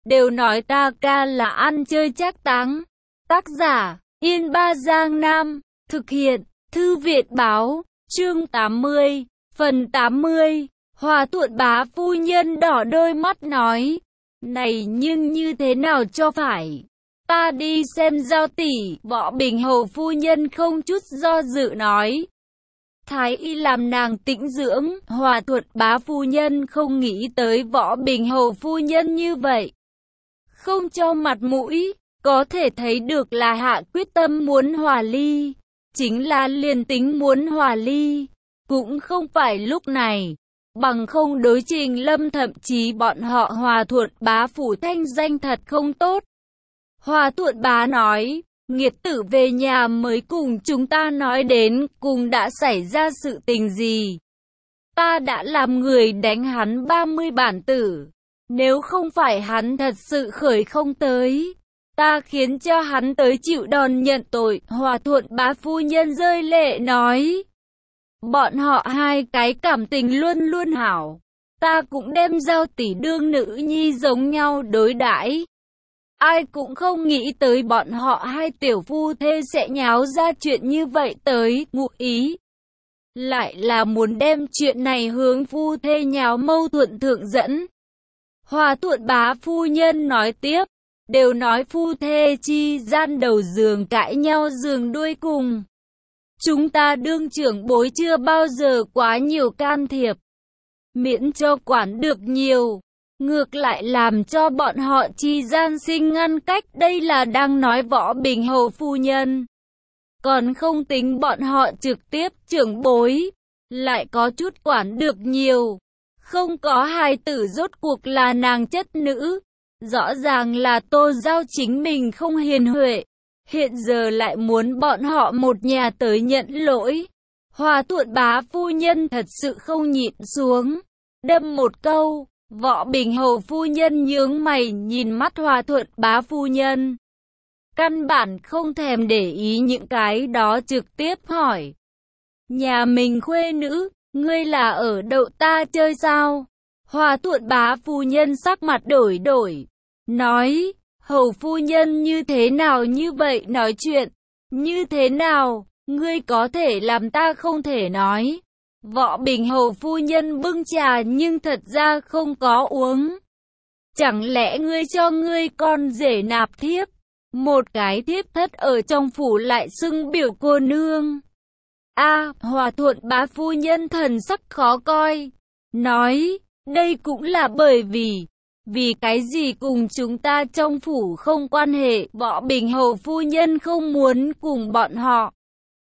đều nói ta ca là ăn chơi trác táng. Tác giả, Yên Ba Giang Nam, thực hiện, Thư viện báo, chương 80, phần 80. Hòa Thuận Bá phu nhân đỏ đôi mắt nói, này nhưng như thế nào cho phải? Ta đi xem Giao tỷ. Võ Bình Hầu phu nhân không chút do dự nói. Thái y làm nàng tĩnh dưỡng. Hòa Thuận Bá phu nhân không nghĩ tới Võ Bình Hầu phu nhân như vậy, không cho mặt mũi, có thể thấy được là hạ quyết tâm muốn hòa ly. Chính là liền tính muốn hòa ly, cũng không phải lúc này, bằng không đối Trình Lâm thậm chí bọn họ Hòa Thuận Bá phủ thanh danh thật không tốt. Hòa Thuận Bá nói, nghiệt tử về nhà mới cùng chúng ta nói đến cùng đã xảy ra sự tình gì. Ta đã làm người đánh hắn 30 bản tử, nếu không phải hắn thật sự khởi không tới, ta khiến cho hắn tới chịu đòn nhận tội. Hòa Thuận Bá phu nhân rơi lệ nói, bọn họ hai cái cảm tình luôn luôn hảo, ta cũng đem Giao tỷ đương nữ nhi giống nhau đối đãi. Ai cũng không nghĩ tới bọn họ hai tiểu phu thê sẽ nháo ra chuyện như vậy tới. Ngụ ý lại là muốn đem chuyện này hướng phu thê nháo mâu thuẫn thượng dẫn. Hòa Thuận Bá phu nhân nói tiếp, đều nói phu thê chi gian đầu giường cãi nhau giường đuôi cùng. Chúng ta đương trưởng bối chưa bao giờ quá nhiều can thiệp, miễn cho quản được nhiều, ngược lại làm cho bọn họ chi gian sinh ngăn cách. Đây là đang nói Võ Bình Hầu phu nhân, còn không tính bọn họ trực tiếp trưởng bối, lại có chút quản được nhiều. Không có hài tử rốt cuộc là nàng chất nữ, rõ ràng là Tô Giao chính mình không hiền huệ, hiện giờ lại muốn bọn họ một nhà tới nhận lỗi. Hòa Thuận Bá phu nhân thật sự không nhịn xuống, đâm một câu. Võ Bình Hầu phu nhân nhướng mày nhìn mắt Hòa Thuận Bá phu nhân, căn bản không thèm để ý những cái đó, trực tiếp hỏi, nhà mình khuê nữ, ngươi là ở đậu ta chơi sao? Hòa Thuận Bá phu nhân sắc mặt đổi đổi, nói, Hầu phu nhân như thế nào như vậy nói chuyện, như thế nào, ngươi có thể làm ta không thể nói. Võ Bình Hầu phu nhân bưng trà nhưng thật ra không có uống. Chẳng lẽ ngươi cho ngươi con rể nạp thiếp, một cái thiếp thất ở trong phủ lại xưng biểu cô nương? Hòa Thuận Bá phu nhân thần sắc khó coi, nói, đây cũng là bởi vì cái gì cùng chúng ta trong phủ không quan hệ. Võ Bình Hầu phu nhân không muốn cùng bọn họ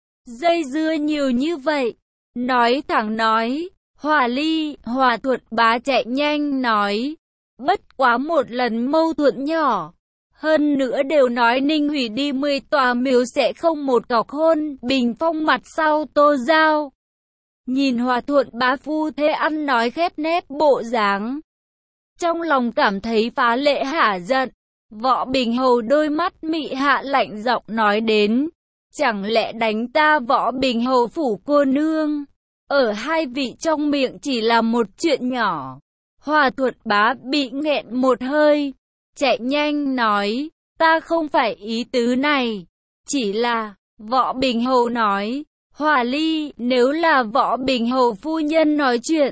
dây dưa nhiều như vậy, nói thẳng nói, hòa ly. Hòa Thuận Bá chạy nhanh nói, bất quá một lần mâu thuẫn nhỏ, hơn nữa đều nói Ninh hủy đi 10 tòa miếu sẽ không một cọc hôn. Bình phong mặt sau Tô Giao nhìn Hòa Thuận Bá phu thê ăn nói khép nép bộ dáng, trong lòng cảm thấy phá lệ hả giận. Võ Bình Hầu đôi mắt mị hạ lạnh giọng nói đến, chẳng lẽ đánh ta Võ Bình Hầu phủ cô nương, ở hai vị trong miệng chỉ là một chuyện nhỏ. Hòa Thuận Bá bị nghẹn một hơi, chạy nhanh nói, ta không phải ý tứ này, chỉ là, Võ Bình Hầu nói, hòa ly. Nếu là Võ Bình Hầu phu nhân nói chuyện,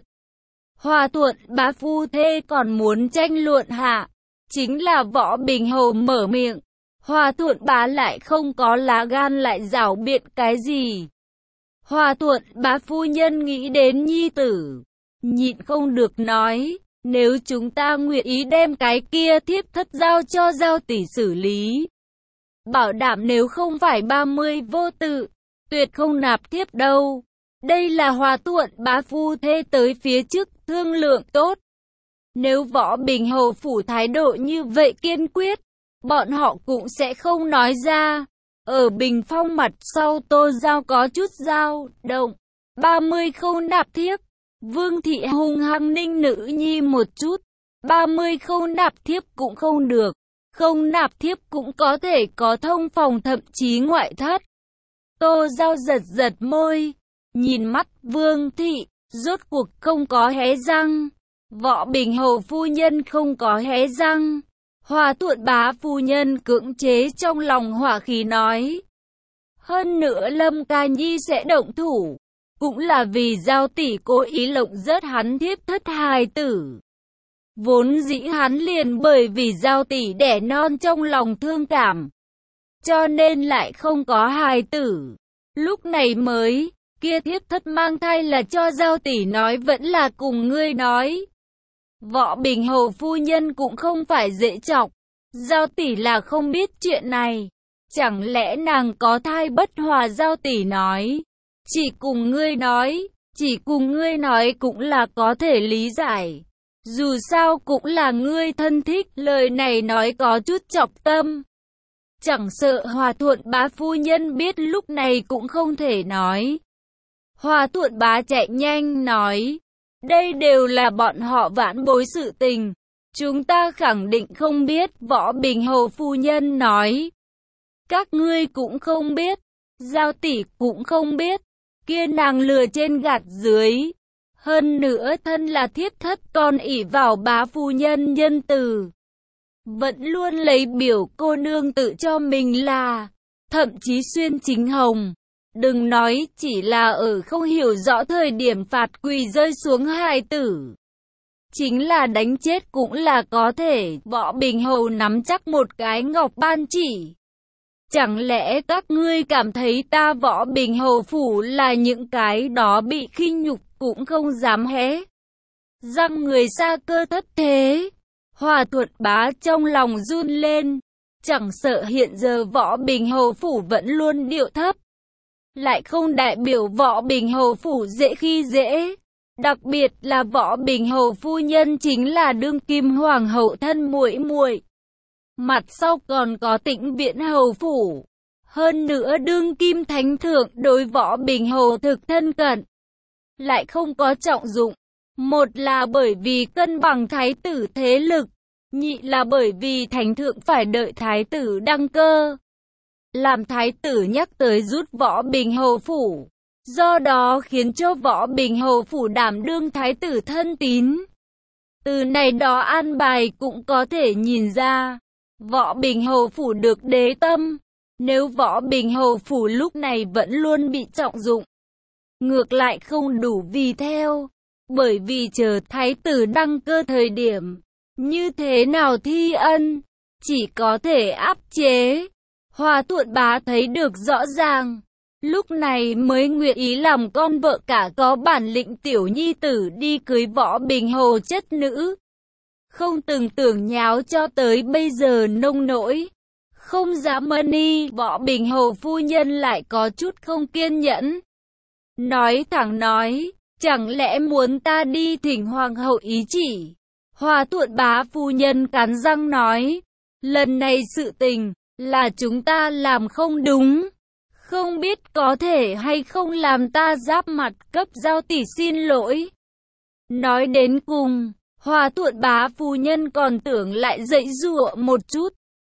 Hòa Thuận Bá phu thê còn muốn tranh luận hạ, chính là Võ Bình Hầu mở miệng, Hòa Thuận Bá lại không có lá gan lại giảo biện cái gì. Hòa Thuận Bá phu nhân nghĩ đến nhi tử, nhịn không được nói, nếu chúng ta nguyện ý đem cái kia thiếp thất giao cho Giao tỷ xử lý, bảo đảm nếu không phải 30 vô tự, tuyệt không nạp thiếp đâu. Đây là Hòa Thuận Bá phu thê tới phía trước thương lượng tốt. Nếu Võ Bình Hầu phủ thái độ như vậy kiên quyết, bọn họ cũng sẽ không nói ra. Ở bình phong mặt sau Tô Giao có chút dao động, 30 không nạp thiếp. Vương thị hung hăng ninh nữ nhi một chút, 30 không nạp thiếp cũng không được, không nạp thiếp cũng có thể có thông phòng thậm chí ngoại thất. Tô Giao giật giật môi, nhìn mắt Vương thị, rốt cuộc không có hé răng. Võ Bình Hầu phu nhân không có hé răng. Hòa Thuận Bá phu nhân cưỡng chế trong lòng hỏa khí nói. Hơn nữa Lâm Ca Nhi sẽ động thủ, cũng là vì Giao tỷ cố ý lộng rớt hắn thiếp thất hài tử. Vốn dĩ hắn liền bởi vì Giao tỷ đẻ non trong lòng thương cảm, cho nên lại không có hài tử. Lúc này mới, kia thiếp thất mang thai là cho Giao tỷ nói vẫn là cùng ngươi nói. Võ Bình Hầu phu nhân cũng không phải dễ chọc, Giao tỷ là không biết chuyện này. Chẳng lẽ nàng có thai bất hòa? Giao tỷ nói. Chỉ cùng ngươi nói cũng là có thể lý giải. Dù sao cũng là ngươi thân thích, lời này nói có chút chọc tâm. Chẳng sợ Hòa Thuận Bá phu nhân biết lúc này cũng không thể nói. Hòa Thuận Bá chạy nhanh nói. Đây đều là bọn họ vãn bối sự tình. Chúng ta khẳng định không biết. Võ Bình Hầu phu nhân nói. Các ngươi cũng không biết. Giao tỷ cũng không biết. Kia nàng lừa trên gạt dưới. Hơn nữa thân là thiếp thất còn ỷ vào bá phu nhân nhân từ. Vẫn luôn lấy biểu cô nương tự cho mình là. Thậm chí xuyên chính hồng. Đừng nói chỉ là ở không hiểu rõ thời điểm phạt quỳ rơi xuống hài tử. Chính là đánh chết cũng là có thể. Võ Bình Hầu nắm chắc một cái ngọc ban chỉ. Chẳng lẽ các ngươi cảm thấy ta Võ Bình Hầu phủ là những cái đó bị khinh nhục cũng không dám hé răng người xa cơ thất thế? Hòa Thuận Bá trong lòng run lên. Chẳng sợ hiện giờ Võ Bình Hầu phủ vẫn luôn điệu thấp, lại không đại biểu Võ Bình Hầu phủ dễ khi dễ. Đặc biệt là Võ Bình Hầu phu nhân chính là đương kim hoàng hậu thân muội muội. Mặt sau còn có Tĩnh Viễn Hầu phủ. Hơn nữa đương kim thánh thượng đối Võ Bình Hầu thực thân cận, lại không có trọng dụng. Một là bởi vì cân bằng thái tử thế lực, nhị là bởi vì thánh thượng phải đợi thái tử đăng cơ. Làm thái tử nhắc tới rút Võ Bình Hầu phủ, do đó khiến cho Võ Bình Hầu phủ đảm đương thái tử thân tín. Từ này đó an bài cũng có thể nhìn ra, Võ Bình Hầu phủ được đế tâm. Nếu Võ Bình Hầu phủ lúc này vẫn luôn bị trọng dụng, ngược lại không đủ vì theo. Bởi vì chờ thái tử đăng cơ thời điểm, như thế nào thi ân, chỉ có thể áp chế. Hòa Thuận Bá thấy được rõ ràng, lúc này mới nguyện ý làm con vợ cả có bản lĩnh tiểu nhi tử đi cưới Võ Bình Hầu chất nữ. Không từng tưởng nháo cho tới bây giờ nông nỗi. Không dám mani. Võ Bình Hầu phu nhân lại có chút không kiên nhẫn. Nói thẳng nói, chẳng lẽ muốn ta đi thỉnh hoàng hậu ý chỉ? Hòa Thuận Bá phu nhân cắn răng nói, lần này sự tình là chúng ta làm không đúng. Không biết có thể hay không làm ta giáp mặt cấp Giao tỷ xin lỗi. Nói đến cùng, Hòa Thuận Bá phu nhân còn tưởng lại dạy dụa một chút.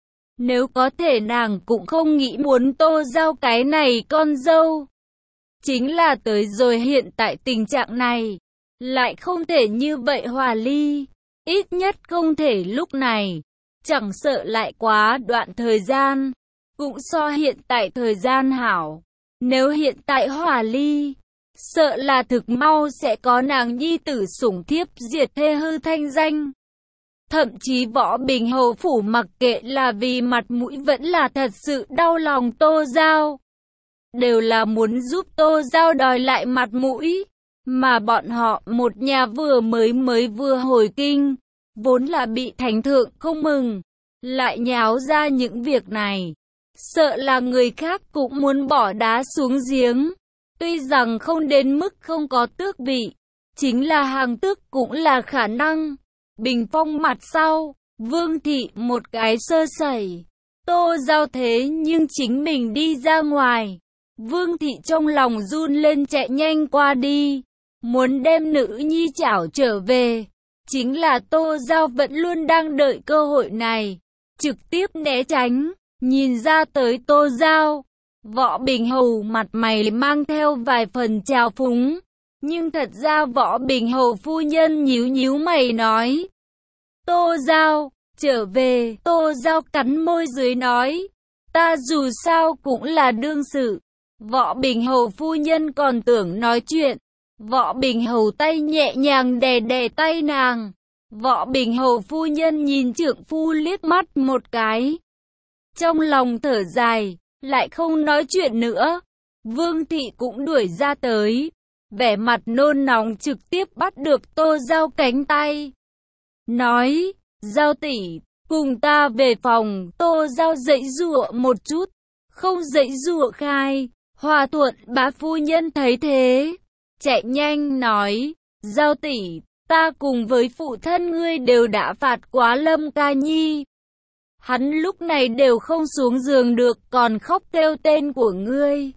Nếu có thể nàng cũng không nghĩ muốn Tô Giao cái này con dâu. Chính là tới rồi hiện tại tình trạng này, lại không thể như vậy hòa ly. Ít nhất không thể lúc này. Chẳng sợ lại quá đoạn thời gian, cũng so hiện tại thời gian hảo. Nếu hiện tại hòa ly, sợ là thực mau sẽ có nàng nhi tử sủng thiếp diệt thê hư thanh danh. Thậm chí Võ Bình Hầu phủ mặc kệ là vì mặt mũi vẫn là thật sự đau lòng Tô Giao. Đều là muốn giúp Tô Giao đòi lại mặt mũi. Mà bọn họ một nhà mới vừa hồi kinh, vốn là bị thánh thượng không mừng, lại nháo ra những việc này. Sợ là người khác cũng muốn bỏ đá xuống giếng. Tuy rằng không đến mức không có tước vị, chính là hàng tước cũng là khả năng. Bình phong mặt sau, Vương thị một cái sơ sẩy, Tô Giao thế nhưng chính mình đi ra ngoài. Vương thị trong lòng run lên chạy nhanh qua đi, muốn đem nữ nhi chảo trở về. Chính là Tô Giao vẫn luôn đang đợi cơ hội này, trực tiếp né tránh. Nhìn ra tới Tô Giao, Võ Bình Hầu mặt mày mang theo vài phần trào phúng. Nhưng thật ra Võ Bình Hầu phu nhân nhíu nhíu mày nói, Tô Giao, Trở về, Tô Giao cắn môi dưới nói, ta dù sao cũng là đương sự. Võ Bình Hầu phu nhân còn tưởng nói chuyện. Võ Bình Hầu tay nhẹ nhàng đè đè tay nàng. Võ Bình Hầu phu nhân nhìn trượng phu liếc mắt một cái. Trong lòng thở dài, lại không nói chuyện nữa. Vương thị cũng đuổi ra tới. Vẻ mặt nôn nóng trực tiếp bắt được Tô Giao cánh tay. Nói, Giao tỷ, cùng ta về phòng. Tô Giao dãy giụa một chút, không dãy giụa khai. Hòa Thuận bá phu nhân thấy thế, chạy nhanh nói, Giao tỷ, ta cùng với phụ thân ngươi đều đã phạt quá Lâm Ca Nhi. Hắn lúc này đều không xuống giường được, còn khóc kêu tên của ngươi.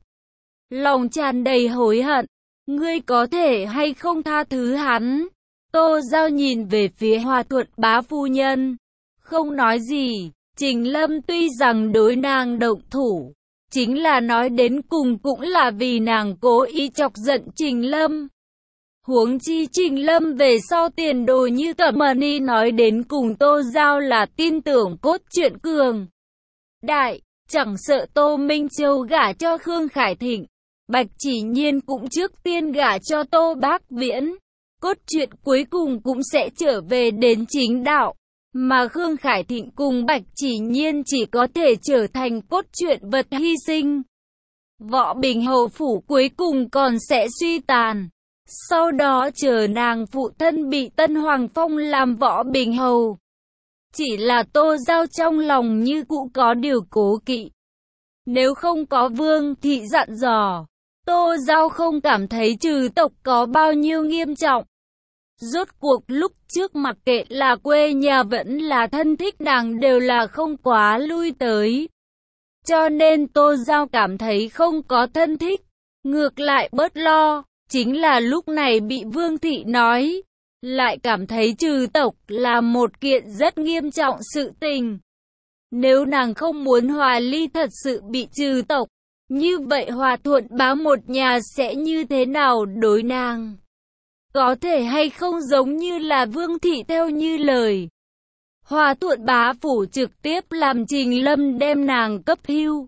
Lòng tràn đầy hối hận, ngươi có thể hay không tha thứ hắn? Tô Giao nhìn về phía Hòa Thuận bá phu nhân, không nói gì. Trình Lâm tuy rằng đối nàng động thủ, chính là nói đến cùng cũng là vì nàng cố ý chọc giận Trình Lâm. Huống chi Trình Lâm về sau tiền đồ như Cẩm Ni nói đến cùng Tô Giao là tin tưởng cốt truyện cường đại, chẳng sợ Tô Minh Châu gả cho Khương Khải Thịnh, Bạch Chỉ Nhiên cũng trước tiên gả cho Tô Bác Viễn. Cốt truyện cuối cùng cũng sẽ trở về đến chính đạo, mà Khương Khải Thịnh cùng Bạch Chỉ Nhiên chỉ có thể trở thành cốt truyện vật hy sinh. Võ Bình Hầu phủ cuối cùng còn sẽ suy tàn. Sau đó chờ nàng phụ thân bị Tân Hoàng Phong làm Võ Bình Hầu. Chỉ là Tô Giao trong lòng như cũ có điều cố kỵ. Nếu không có Vương thị dặn dò, Tô Giao không cảm thấy trừ tộc có bao nhiêu nghiêm trọng. Rốt cuộc lúc trước mặc kệ là quê nhà vẫn là thân thích nàng đều là không quá lui tới. Cho nên Tô Giao cảm thấy không có thân thích, ngược lại bớt lo. Chính là lúc này bị Vương thị nói, lại cảm thấy trừ tộc là một kiện rất nghiêm trọng sự tình. Nếu nàng không muốn Hòa Ly thật sự bị trừ tộc, như vậy Hòa Thuận bá một nhà sẽ như thế nào đối nàng? Có thể hay không giống như là Vương thị theo như lời. Hòa Thuận bá phủ trực tiếp làm Trình Lâm đem nàng cấp hưu.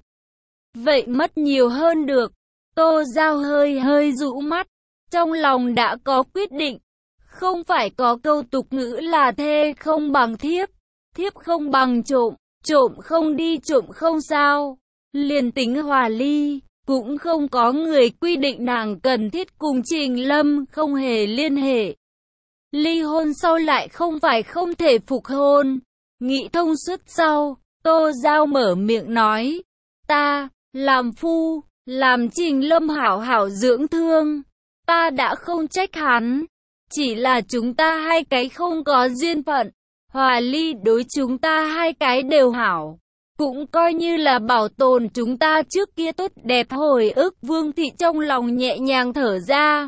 Vậy mất nhiều hơn được. Tô Giao hơi rũ mắt, trong lòng đã có quyết định. Không phải có câu tục ngữ là thê không bằng thiếp, thiếp không bằng trộm, trộm không đi trộm không sao. Liền tính Hòa Ly, cũng không có người quy định nàng cần thiết cùng Trình Lâm không hề liên hệ. Ly hôn sau lại không phải không thể phục hôn. Nghĩ thông suốt sau, Tô Giao mở miệng nói, ta, làm phu, làm Trình Lâm hảo hảo dưỡng thương. Ta đã không trách hắn, chỉ là chúng ta hai cái không có duyên phận. Hòa Ly đối chúng ta hai cái đều hảo, cũng coi như là bảo tồn chúng ta trước kia tốt đẹp hồi ức. Vương thị trong lòng nhẹ nhàng thở ra.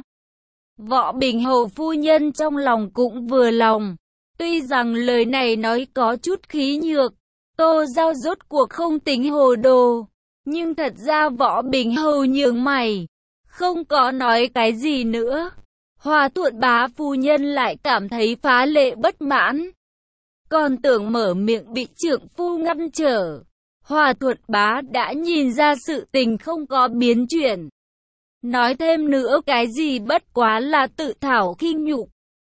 Võ Bình Hầu phu nhân trong lòng cũng vừa lòng. Tuy rằng lời này nói có chút khí nhược, Tô Giao rốt cuộc không tính hồ đồ, nhưng thật ra Võ Bình Hầu nhướng mày, không có nói cái gì nữa. Hòa Thuận bá phu nhân lại cảm thấy phá lệ bất mãn, còn tưởng mở miệng bị trượng phu ngăn trở. Hòa Thuận bá đã nhìn ra sự tình không có biến chuyển, nói thêm nữa cái gì bất quá là tự thảo khinh nhục,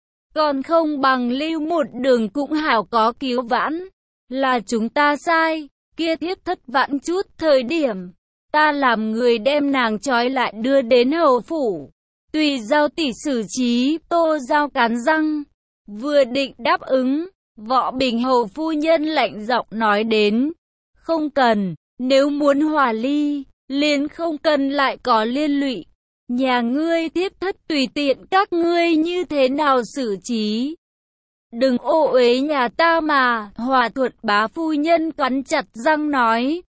còn không bằng lưu một đường cũng hảo có cứu vãn. Là chúng ta sai, kia thiếp thất vãn chút thời điểm, ta làm người đem nàng trói lại đưa đến hầu phủ, tùy Giao tỷ xử trí. Tô Giao cắn răng, vừa định đáp ứng, Võ Bình Hầu phu nhân lạnh giọng nói đến, không cần, nếu muốn hòa ly, liền không cần lại có liên lụy. Nhà ngươi thiếp thất tùy tiện các ngươi như thế nào xử trí. Đừng ô uế nhà ta mà. Hòa Thuận bá phu nhân cắn chặt răng nói.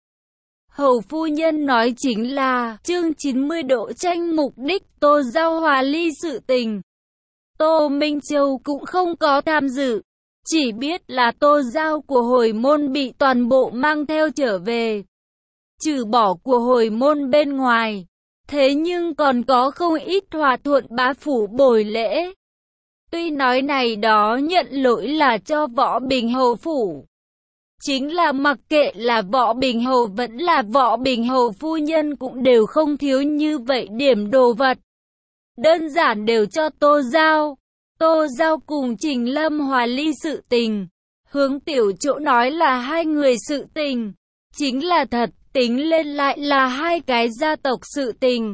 Hầu phu nhân nói chính là chương 90 độ tranh mục đích Tô Giao hòa ly sự tình. Tô Minh Châu cũng không có tham dự, chỉ biết là Tô Giao của hồi môn bị toàn bộ mang theo trở về. Trừ bỏ của hồi môn bên ngoài, thế nhưng còn có không ít Hòa Thuận bá phủ bồi lễ. Tuy nói này đó nhận lỗi là cho Võ Bình Hầu phủ, Chính là mặc kệ là Võ Bình Hầu vẫn là Võ Bình Hầu phu nhân cũng đều không thiếu như vậy điểm đồ vật. Đơn giản đều cho Tô Giao. Tô Giao cùng Trình Lâm hòa ly sự tình. Hướng Tiểu Chỗ nói là hai người sự tình. Chính là thật, tính lên lại là hai cái gia tộc sự tình.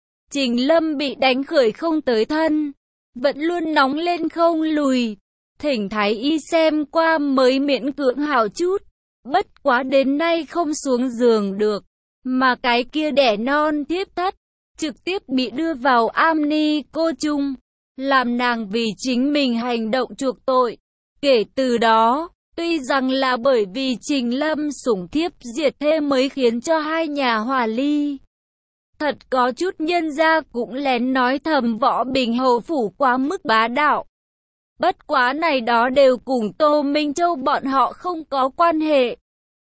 Trình Lâm bị đánh khởi không tới thân. Vẫn luôn nóng lên không lùi. Thỉnh Thái Y xem qua mới miễn cưỡng hảo chút. Bất quá đến nay không xuống giường được. Mà cái kia đẻ non thiếp thất. Trực tiếp bị đưa vào am ni cô chung. Làm nàng vì chính mình hành động chuộc tội. Kể từ đó, tuy rằng là bởi vì Trình Lâm sủng thiếp diệt thê mới khiến cho hai nhà hòa ly. Thật có chút nhân gia cũng lén nói thầm Võ Bình Hầu phủ quá mức bá đạo. Bất quá này đó đều cùng Tô Minh Châu bọn họ không có quan hệ.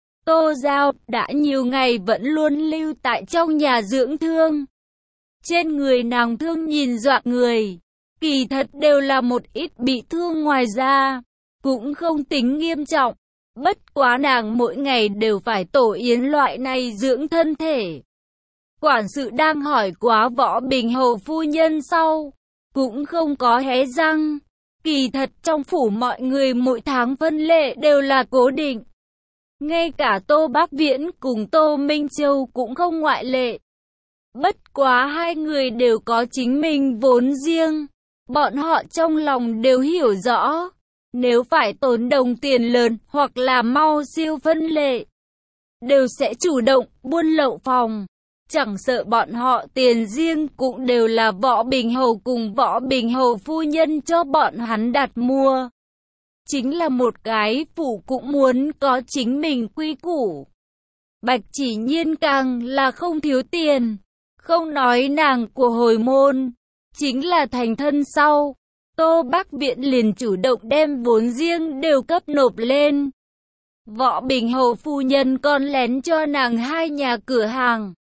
Tô Giao đã nhiều ngày vẫn luôn lưu tại trong nhà dưỡng thương. Trên người nàng thương nhìn dọa người. Kỳ thật đều là một ít bị thương ngoài ra. Cũng không tính nghiêm trọng. Bất quá nàng mỗi ngày đều phải tổ yến loại này dưỡng thân thể. Quản sự đang hỏi quá Võ Bình Hầu phu nhân sau. Cũng không có hé răng. Kỳ thật trong phủ mọi người mỗi tháng phân lệ đều là cố định. Ngay cả Tô Bác Viễn cùng Tô Minh Châu cũng không ngoại lệ. Bất quá hai người đều có chính mình vốn riêng. Bọn họ trong lòng đều hiểu rõ. Nếu phải tốn đồng tiền lớn hoặc là mau siêu phân lệ, đều sẽ chủ động buôn lậu phòng. Chẳng sợ bọn họ tiền riêng cũng đều là Võ Bình Hầu cùng Võ Bình Hầu phu nhân cho bọn hắn đặt mua. Chính là một cái phủ cũng muốn có chính mình quy củ. Bạch Chỉ Nhiên càng là không thiếu tiền. Không nói nàng của hồi môn, chính là thành thân sau. Tô Bác Viễn liền chủ động đem vốn riêng đều cấp nộp lên. Võ Bình Hầu phu nhân còn lén cho nàng hai nhà cửa hàng.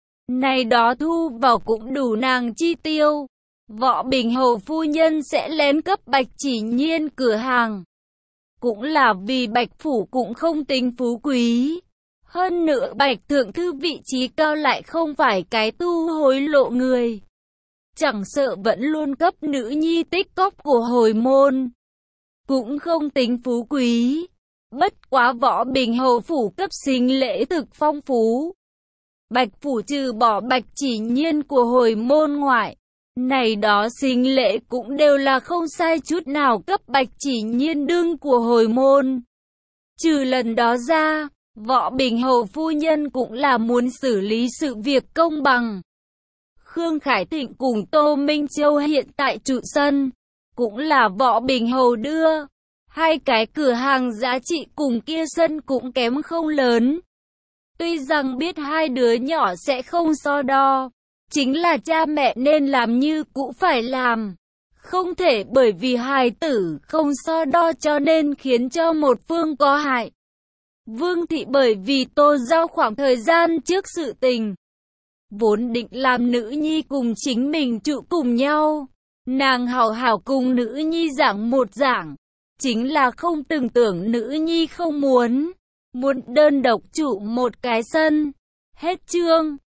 Này đó thu vào cũng đủ nàng chi tiêu. Võ Bình Hầu phu nhân sẽ lén cấp Bạch Chỉ Nhiên cửa hàng. Cũng là vì Bạch phủ cũng không tính phú quý. Hơn nữa Bạch thượng thư vị trí cao lại không phải cái tu hối lộ người. Chẳng sợ vẫn luôn cấp nữ nhi tích cóp của hồi môn. Cũng không tính phú quý. Bất quá Võ Bình Hầu phủ cấp sinh lễ thực phong phú. Bạch phủ trừ bỏ Bạch Chỉ Nhiên của hồi môn ngoại. Này đó sinh lễ cũng đều là không sai chút nào cấp Bạch Chỉ Nhiên đương của hồi môn. Trừ lần đó ra, Võ Bình Hầu phu nhân cũng là muốn xử lý sự việc công bằng. Khương Khải Thịnh cùng Tô Minh Châu hiện tại trụ sân, cũng là Võ Bình Hầu đưa. Hai cái cửa hàng giá trị cùng kia sân cũng kém không lớn. Tuy rằng biết hai đứa nhỏ sẽ không so đo, chính là cha mẹ nên làm như cũng phải làm. Không thể bởi vì hài tử không so đo cho nên khiến cho một phương có hại. Vương thị bởi vì Tô Giao khoảng thời gian trước sự tình, vốn định làm nữ nhi cùng chính mình trụ cùng nhau. Nàng hảo hảo cùng nữ nhi giảng một giảng. Chính là không từng tưởng nữ nhi không muốn đơn độc trụ một cái sân. Hết chương.